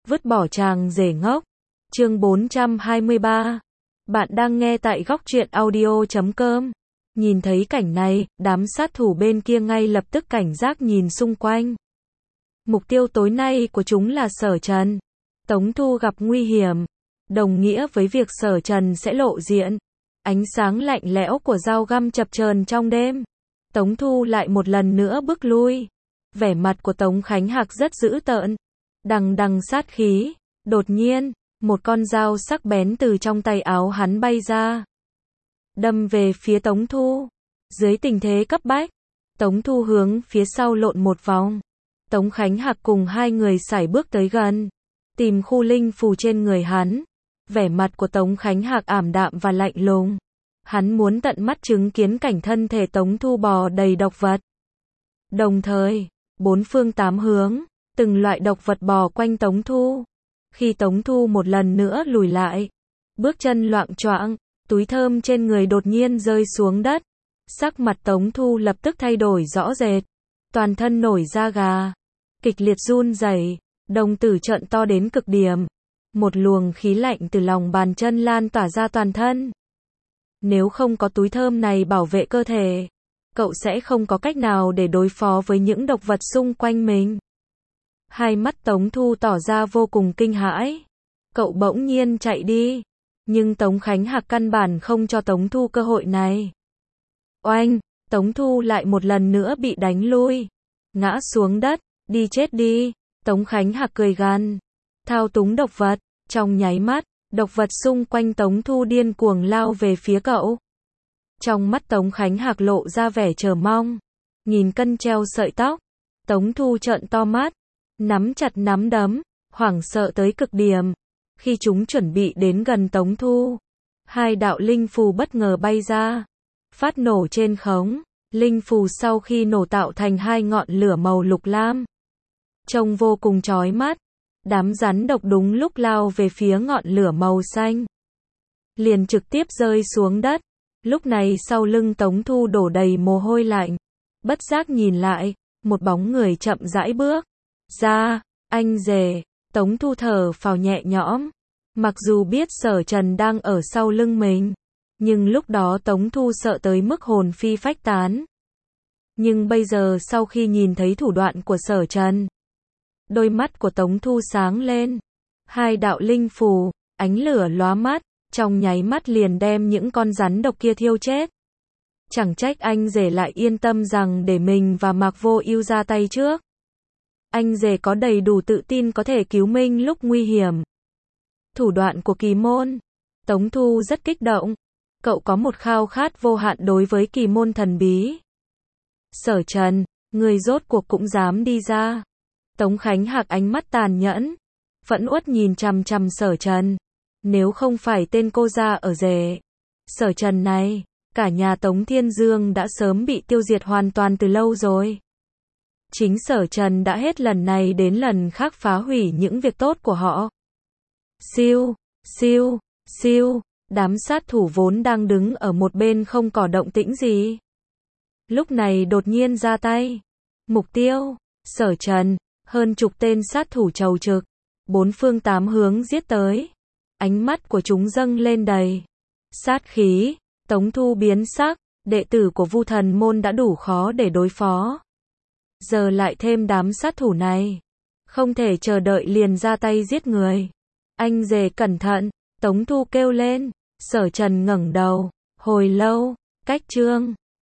vứt bỏ chàng rể ngốc. Chương 423. Bạn đang nghe tại Góc Truyện Audio.com. Nhìn thấy cảnh này, đám sát thủ bên kia ngay lập tức cảnh giác nhìn xung quanh. Mục tiêu tối nay của chúng là Sở Trần. Tống Thu gặp nguy hiểm, đồng nghĩa với việc Sở Trần sẽ lộ diện. Ánh sáng lạnh lẽo của dao găm chập chờn trong đêm. Tống Thu lại một lần nữa bước lui. Vẻ mặt của Tống Khánh Hạc rất dữ tợn, đằng đằng sát khí. Đột nhiên, một con dao sắc bén từ trong tay áo hắn bay ra, đâm về phía Tống Thu. Dưới tình thế cấp bách, Tống Thu hướng phía sau lộn một vòng. Tống Khánh Hạc cùng hai người sải bước tới gần, tìm khu linh phù trên người hắn. Vẻ mặt của Tống Khánh Hạc ảm đạm và lạnh lùng. Hắn muốn tận mắt chứng kiến cảnh thân thể Tống Thu bò đầy độc vật. Đồng thời, bốn phương tám hướng, từng loại độc vật bò quanh Tống Thu. Khi Tống Thu một lần nữa lùi lại, bước chân loạng choạng, túi thơm trên người đột nhiên rơi xuống đất. Sắc mặt Tống Thu lập tức thay đổi rõ rệt, toàn thân nổi da gà, kịch liệt run rẩy, đồng tử trợn to đến cực điểm. Một luồng khí lạnh từ lòng bàn chân lan tỏa ra toàn thân. Nếu không có túi thơm này bảo vệ cơ thể, cậu sẽ không có cách nào để đối phó với những độc vật xung quanh mình. Hai mắt Tống Thu tỏ ra vô cùng kinh hãi. Cậu bỗng nhiên chạy đi, nhưng Tống Khánh Hạc căn bản không cho Tống Thu cơ hội này. Oanh, Tống Thu lại một lần nữa bị đánh lui, ngã xuống đất. Đi chết đi, Tống Khánh Hạc cười gằn, thao túng độc vật. Trong nháy mắt, độc vật xung quanh Tống Thu điên cuồng lao về phía cậu. Trong mắt Tống Khánh Hạc lộ ra vẻ chờ mong. Nghìn cân treo sợi tóc. Tống Thu trợn to mắt, nắm chặt nắm đấm, hoảng sợ tới cực điểm. Khi chúng chuẩn bị đến gần Tống Thu, hai đạo linh phù bất ngờ bay ra, phát nổ trên không. Linh phù sau khi nổ tạo thành hai ngọn lửa màu lục lam, trông vô cùng chói mắt. Đám rắn độc đúng lúc lao về phía ngọn lửa màu xanh, liền trực tiếp rơi xuống đất. Lúc này sau lưng Tống Thu đổ đầy mồ hôi lạnh. Bất giác nhìn lại, một bóng người chậm rãi bước ra. Anh rể. Tống Thu thở phào nhẹ nhõm. Mặc dù biết Sở Trần đang ở sau lưng mình, nhưng lúc đó Tống Thu sợ tới mức hồn phi phách tán. Nhưng bây giờ sau khi nhìn thấy thủ đoạn của Sở Trần, đôi mắt của Tống Thu sáng lên. Hai đạo linh phù, ánh lửa lóa mắt, trong nháy mắt liền đem những con rắn độc kia thiêu chết. Chẳng trách anh rể lại yên tâm rằng để mình và Mạc Vô Ưu ra tay trước. Anh rể có đầy đủ tự tin có thể cứu mình lúc nguy hiểm. Thủ đoạn của kỳ môn. Tống Thu rất kích động. Cậu có một khao khát vô hạn đối với kỳ môn thần bí. Sở Trần, người rốt cuộc cũng dám đi ra. Tống Khánh Hạc ánh mắt tàn nhẫn, phẫn uất nhìn chằm chằm Sở Trần. Nếu không phải tên cô gia ở rể Sở Trần này, cả nhà Tống Thiên Dương đã sớm bị tiêu diệt hoàn toàn từ lâu rồi. Chính Sở Trần đã hết lần này đến lần khác phá hủy những việc tốt của họ. Siêu, siêu, siêu, đám sát thủ vốn đang đứng ở một bên không có động tĩnh gì, lúc này đột nhiên ra tay. Mục tiêu, Sở Trần. Hơn chục tên sát thủ chầu trực, bốn phương tám hướng giết tới. Ánh mắt của chúng dâng lên đầy sát khí. Tống Thu biến sắc, đệ tử của Vu Thần môn đã đủ khó để đối phó, giờ lại thêm đám sát thủ này, không thể chờ đợi liền ra tay giết người. Anh rể cẩn thận, Tống Thu kêu lên. Sở Trần ngẩng đầu, hồi lâu, cách chương